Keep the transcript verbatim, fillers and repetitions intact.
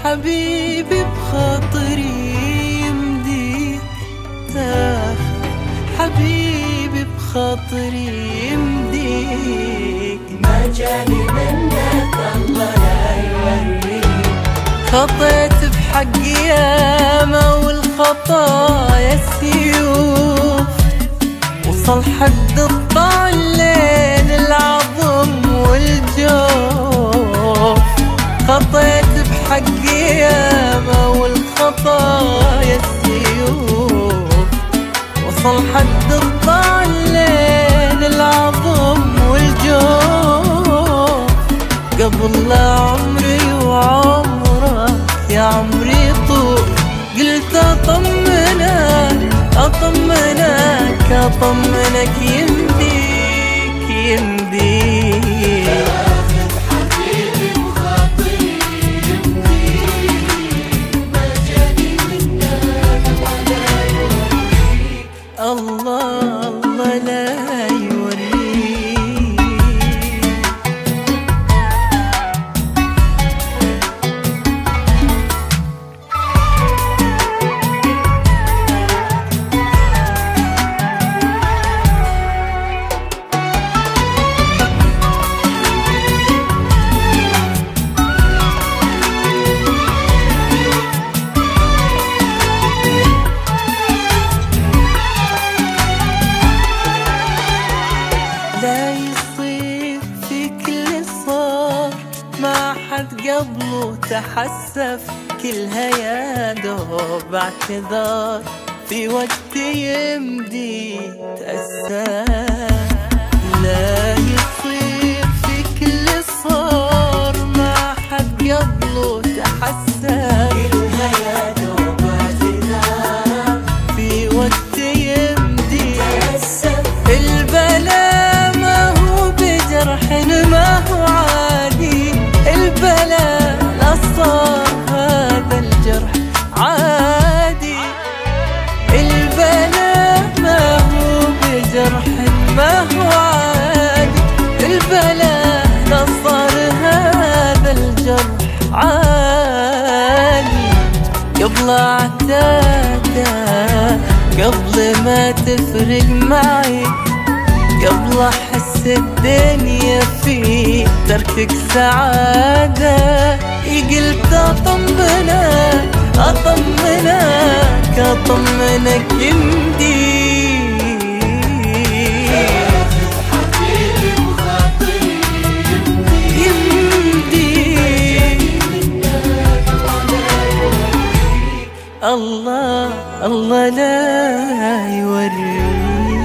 حبيبي بخاطري يمديك تاخذ، حبيبي بخاطري يمديك، ما جاني منك الله لا يوريك. خطيت بحقي ياما والخطايا سيوف، وصل حد الطالين العظم والجوف. خطيت بحقي ياما والخطايا سيوف، وصل حد الطالين العظم والجوف. قبل لا عمري وعمرك يا عمري طول، قلت اطمنك اطمنك اطمنك يمديك يمديك. تاخذ حبيبي بخاطري يمديك، ما جاني منك ولا يوريك. الله الله لا يوريك. لا يصير فيك اللي صار، ما حد قبله تحسف، كلها يا دوب اعتذار، في وقت يمدي تأسف. لا يصير فيك اللي صار، ما حد قبله تحسف، كلها يا دوب اعتذار، في وقت يمدي تأسف. البلاء ما هو بجرح ما هو عادي، البلاء لا صار هذا الجرح عادي. البلاء ما هو بجرح ما هو عادي، البلاء لا صار هذا الجرح عادي. قبل اعتادى قبل ما تفرق معي، قبل احس الدنيا في تركك سعادة، قلت اطمنك اطمنك اطمنك يمديك. تاخذ حبيبي بخاطري يمديك منك ولا يوريك. الله الله لا يوريك.